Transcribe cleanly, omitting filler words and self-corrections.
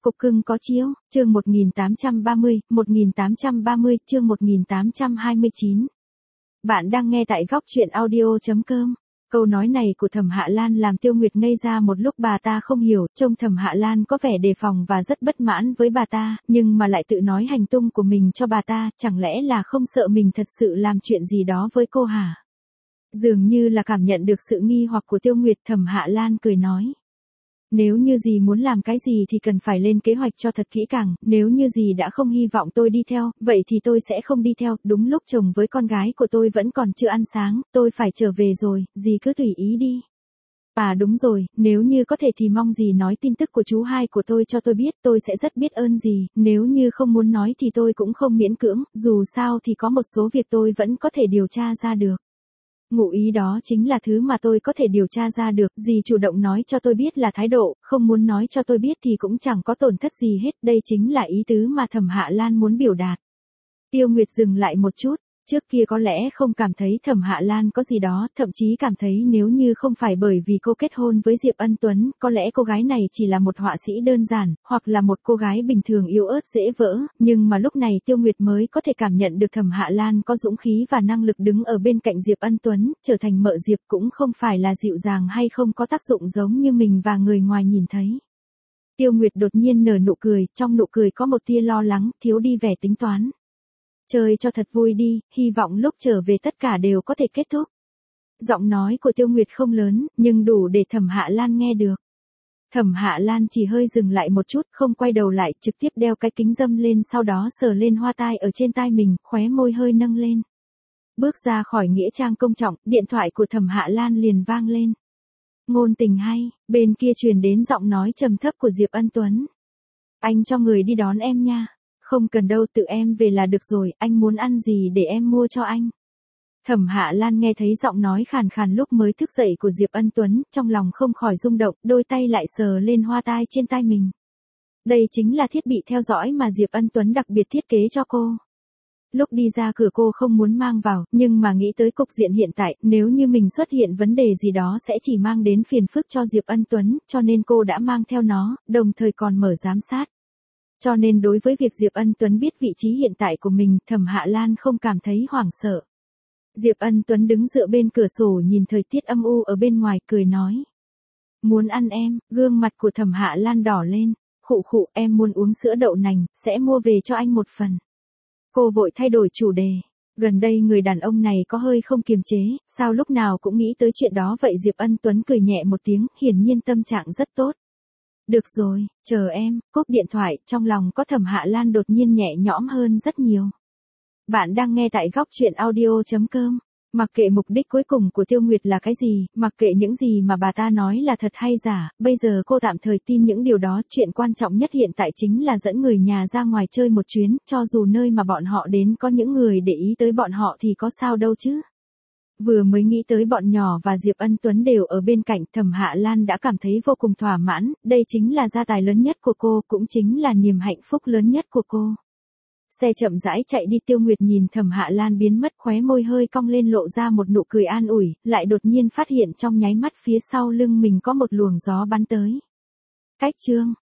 Cục cưng có chiếu, chương 1830, chương 1829. Bạn đang nghe tại góc truyện audio.com. Câu nói này của Thẩm Hạ Lan làm Tiêu Nguyệt ngây ra một lúc, bà ta không hiểu, trông Thẩm Hạ Lan có vẻ đề phòng và rất bất mãn với bà ta, nhưng mà lại tự nói hành tung của mình cho bà ta, chẳng lẽ là không sợ mình thật sự làm chuyện gì đó với cô hả? Dường như là cảm nhận được sự nghi hoặc của Tiêu Nguyệt, Thẩm Hạ Lan cười nói. Nếu như dì muốn làm cái gì thì cần phải lên kế hoạch cho thật kỹ càng, nếu như dì đã không hy vọng tôi đi theo, vậy thì tôi sẽ không đi theo, đúng lúc chồng với con gái của tôi vẫn còn chưa ăn sáng, tôi phải trở về rồi, dì cứ tùy ý đi. À đúng rồi, nếu như có thể thì mong dì nói tin tức của chú hai của tôi cho tôi biết, tôi sẽ rất biết ơn dì, nếu như không muốn nói thì tôi cũng không miễn cưỡng, dù sao thì có một số việc tôi vẫn có thể điều tra ra được. Ngụ ý đó chính là thứ mà tôi có thể điều tra ra được, dì chủ động nói cho tôi biết là thái độ, không muốn nói cho tôi biết thì cũng chẳng có tổn thất gì hết, đây chính là ý tứ mà Thẩm Hạ Lan muốn biểu đạt. Tiêu Nguyệt dừng lại một chút, trước kia có lẽ không cảm thấy Thẩm Hạ Lan có gì đó, thậm chí cảm thấy nếu như không phải bởi vì cô kết hôn với Diệp Ân Tuấn, có lẽ cô gái này chỉ là một họa sĩ đơn giản, hoặc là một cô gái bình thường yếu ớt dễ vỡ, nhưng mà lúc này Tiêu Nguyệt mới có thể cảm nhận được Thẩm Hạ Lan có dũng khí và năng lực đứng ở bên cạnh Diệp Ân Tuấn, trở thành mợ Diệp cũng không phải là dịu dàng hay không có tác dụng giống như mình và người ngoài nhìn thấy. Tiêu Nguyệt đột nhiên nở nụ cười, trong nụ cười có một tia lo lắng, thiếu đi vẻ tính toán. Chơi cho thật vui đi, hy vọng lúc trở về tất cả đều có thể kết thúc. Giọng nói của Tiêu Nguyệt không lớn, nhưng đủ để Thẩm Hạ Lan nghe được. Thẩm Hạ Lan chỉ hơi dừng lại một chút, không quay đầu lại, trực tiếp đeo cái kính râm lên, sau đó sờ lên hoa tai ở trên tai mình, khóe môi hơi nâng lên. Bước ra khỏi nghĩa trang công trọng, điện thoại của Thẩm Hạ Lan liền vang lên. Ngôn tình hay, bên kia truyền đến giọng nói trầm thấp của Diệp Ân Tuấn. Anh cho người đi đón em nha. Không cần đâu, tự em về là được rồi, anh muốn ăn gì để em mua cho anh. Thẩm Hạ Lan nghe thấy giọng nói khàn khàn lúc mới thức dậy của Diệp Ân Tuấn, trong lòng không khỏi rung động, đôi tay lại sờ lên hoa tai trên tai mình. Đây chính là thiết bị theo dõi mà Diệp Ân Tuấn đặc biệt thiết kế cho cô. Lúc đi ra cửa cô không muốn mang vào, nhưng mà nghĩ tới cục diện hiện tại, nếu như mình xuất hiện vấn đề gì đó sẽ chỉ mang đến phiền phức cho Diệp Ân Tuấn, cho nên cô đã mang theo nó, đồng thời còn mở giám sát. Cho nên đối với việc Diệp Ân Tuấn biết vị trí hiện tại của mình, Thẩm Hạ Lan không cảm thấy hoảng sợ. Diệp Ân Tuấn đứng dựa bên cửa sổ nhìn thời tiết âm u ở bên ngoài, cười nói. Muốn ăn em, gương mặt của Thẩm Hạ Lan đỏ lên. Khụ khụ, em muốn uống sữa đậu nành, sẽ mua về cho anh một phần. Cô vội thay đổi chủ đề. Gần đây người đàn ông này có hơi không kiềm chế, sao lúc nào cũng nghĩ tới chuyện đó vậy? Diệp Ân Tuấn cười nhẹ một tiếng, hiển nhiên tâm trạng rất tốt. Được rồi, chờ em, cúp điện thoại, trong lòng có Thẩm Hạ Lan đột nhiên nhẹ nhõm hơn rất nhiều. Bạn đang nghe tại góc truyện audio.com. Mặc kệ mục đích cuối cùng của Tiêu Nguyệt là cái gì, mặc kệ những gì mà bà ta nói là thật hay giả, bây giờ cô tạm thời tin những điều đó, chuyện quan trọng nhất hiện tại chính là dẫn người nhà ra ngoài chơi một chuyến, cho dù nơi mà bọn họ đến có những người để ý tới bọn họ thì có sao đâu chứ. Vừa mới nghĩ tới bọn nhỏ và Diệp Ân Tuấn đều ở bên cạnh, Thẩm Hạ Lan đã cảm thấy vô cùng thỏa mãn, đây chính là gia tài lớn nhất của cô, cũng chính là niềm hạnh phúc lớn nhất của cô. Xe chậm rãi chạy đi, Tiêu Nguyệt nhìn Thẩm Hạ Lan biến mất, khóe môi hơi cong lên lộ ra một nụ cười an ủi, lại đột nhiên phát hiện trong nháy mắt phía sau lưng mình có một luồng gió bắn tới. Cách chương